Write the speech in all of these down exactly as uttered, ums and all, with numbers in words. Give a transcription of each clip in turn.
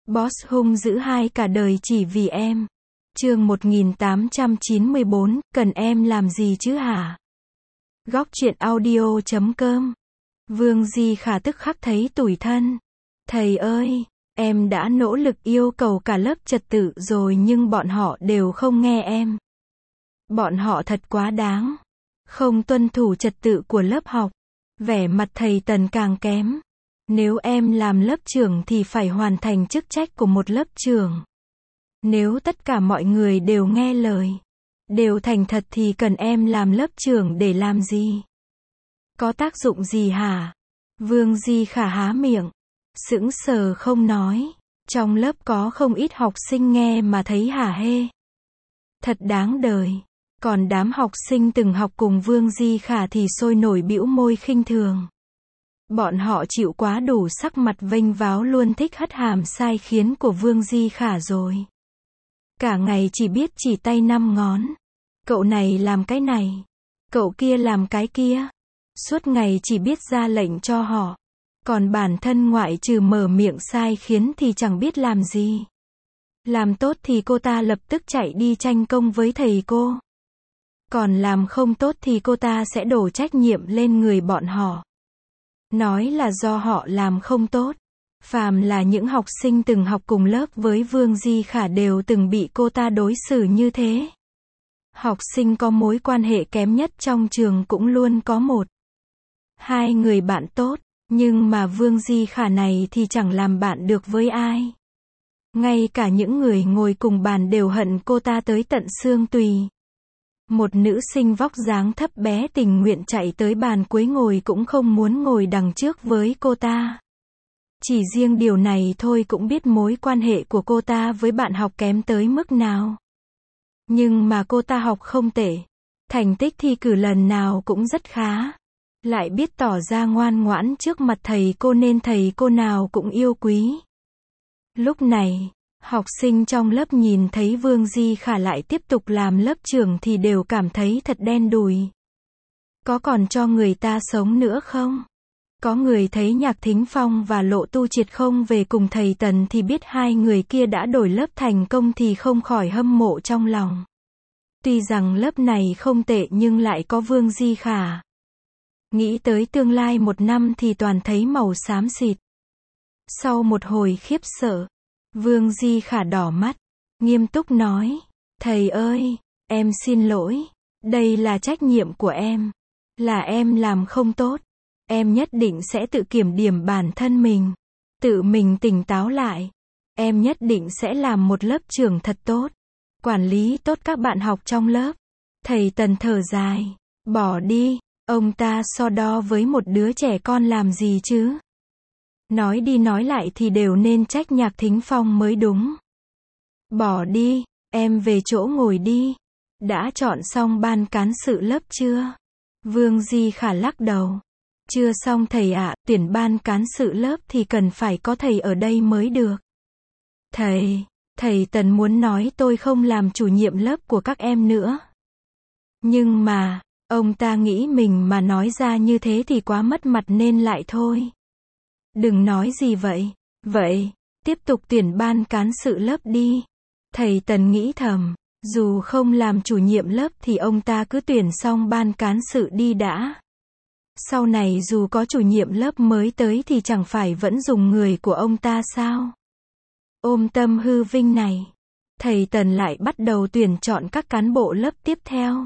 Boss hung dữ hai cả đời chỉ vì em. Chương một nghìn tám trăm chín mươi bốn, cần em làm gì chứ hả? Góc truyện audio chấm com. Vương Di Khả tức khắc thấy tủi thân. Thầy ơi, em đã nỗ lực yêu cầu cả lớp trật tự rồi nhưng bọn họ đều không nghe em. Bọn họ thật quá đáng. Không tuân thủ trật tự của lớp học. Vẻ mặt thầy Tần càng kém. Nếu em làm lớp trưởng thì phải hoàn thành chức trách của một lớp trưởng. Nếu tất cả mọi người đều nghe lời, đều thành thật thì cần em làm lớp trưởng để làm gì? Có tác dụng gì hả? Vương Di Khả há miệng, sững sờ không nói. Trong lớp có không ít học sinh nghe mà thấy hả hê. Thật đáng đời. Còn đám học sinh từng học cùng Vương Di Khả thì sôi nổi bĩu môi khinh thường. Bọn họ chịu quá đủ sắc mặt vênh váo luôn thích hất hàm sai khiến của Vương Di Khả rồi. Cả ngày chỉ biết chỉ tay năm ngón. Cậu này làm cái này, cậu kia làm cái kia. Suốt ngày chỉ biết ra lệnh cho họ. Còn bản thân ngoại trừ mở miệng sai khiến thì chẳng biết làm gì. Làm tốt thì cô ta lập tức chạy đi tranh công với thầy cô. Còn làm không tốt thì cô ta sẽ đổ trách nhiệm lên người bọn họ. Nói là do họ làm không tốt. Phàm là những học sinh từng học cùng lớp với Vương Di Khả đều từng bị cô ta đối xử như thế. Học sinh có mối quan hệ kém nhất trong trường cũng luôn có một, hai người bạn tốt, nhưng mà Vương Di Khả này thì chẳng làm bạn được với ai. Ngay cả những người ngồi cùng bàn đều hận cô ta tới tận xương tùy. Một nữ sinh vóc dáng thấp bé tình nguyện chạy tới bàn cuối ngồi cũng không muốn ngồi đằng trước với cô ta. Chỉ riêng điều này thôi cũng biết mối quan hệ của cô ta với bạn học kém tới mức nào. Nhưng mà cô ta học không tệ. Thành tích thi cử lần nào cũng rất khá. Lại biết tỏ ra ngoan ngoãn trước mặt thầy cô nên thầy cô nào cũng yêu quý. Lúc này, học sinh trong lớp nhìn thấy Vương Di Khả lại tiếp tục làm lớp trưởng thì đều cảm thấy thật đen đủi. Có còn cho người ta sống nữa không? Có người thấy Nhạc Thính Phong và Lộ Tu Triệt không về cùng thầy Tần thì biết hai người kia đã đổi lớp thành công thì không khỏi hâm mộ trong lòng. Tuy rằng lớp này không tệ nhưng lại có Vương Di Khả. Nghĩ tới tương lai một năm thì toàn thấy màu xám xịt. Sau một hồi khiếp sợ, Vương Di Khả đỏ mắt, nghiêm túc nói, thầy ơi, em xin lỗi, đây là trách nhiệm của em, là em làm không tốt, em nhất định sẽ tự kiểm điểm bản thân mình, tự mình tỉnh táo lại, em nhất định sẽ làm một lớp trưởng thật tốt, quản lý tốt các bạn học trong lớp. Thầy Tần thở dài, bỏ đi, ông ta so đo với một đứa trẻ con làm gì chứ? Nói đi nói lại thì đều nên trách Nhạc Thính Phong mới đúng. Bỏ đi, em về chỗ ngồi đi. Đã chọn xong ban cán sự lớp chưa? Vương Di Khả lắc đầu. Chưa xong thầy ạ, tuyển ban cán sự lớp thì cần phải có thầy ở đây mới được. Thầy, thầy Tần muốn nói tôi không làm chủ nhiệm lớp của các em nữa. Nhưng mà, ông ta nghĩ mình mà nói ra như thế thì quá mất mặt nên lại thôi. Đừng nói gì vậy. Vậy, tiếp tục tuyển ban cán sự lớp đi. Thầy Tần nghĩ thầm, dù không làm chủ nhiệm lớp thì ông ta cứ tuyển xong ban cán sự đi đã. Sau này dù có chủ nhiệm lớp mới tới thì chẳng phải vẫn dùng người của ông ta sao? Ôm tâm hư vinh này, thầy Tần lại bắt đầu tuyển chọn các cán bộ lớp tiếp theo.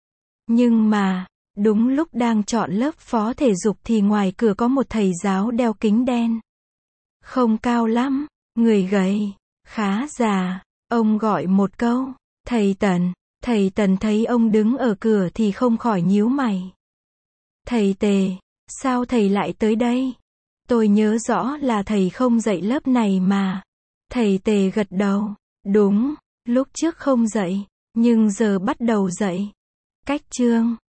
Nhưng mà, đúng lúc đang chọn lớp phó thể dục thì ngoài cửa có một thầy giáo đeo kính đen. Không cao lắm, người gầy, khá già. Ông gọi một câu, thầy Tần. Thầy Tần thấy ông đứng ở cửa thì không khỏi nhíu mày. Thầy Tề, sao thầy lại tới đây? Tôi nhớ rõ là thầy không dạy lớp này mà. Thầy Tề gật đầu, đúng, lúc trước không dạy, nhưng giờ bắt đầu dạy. Cách chương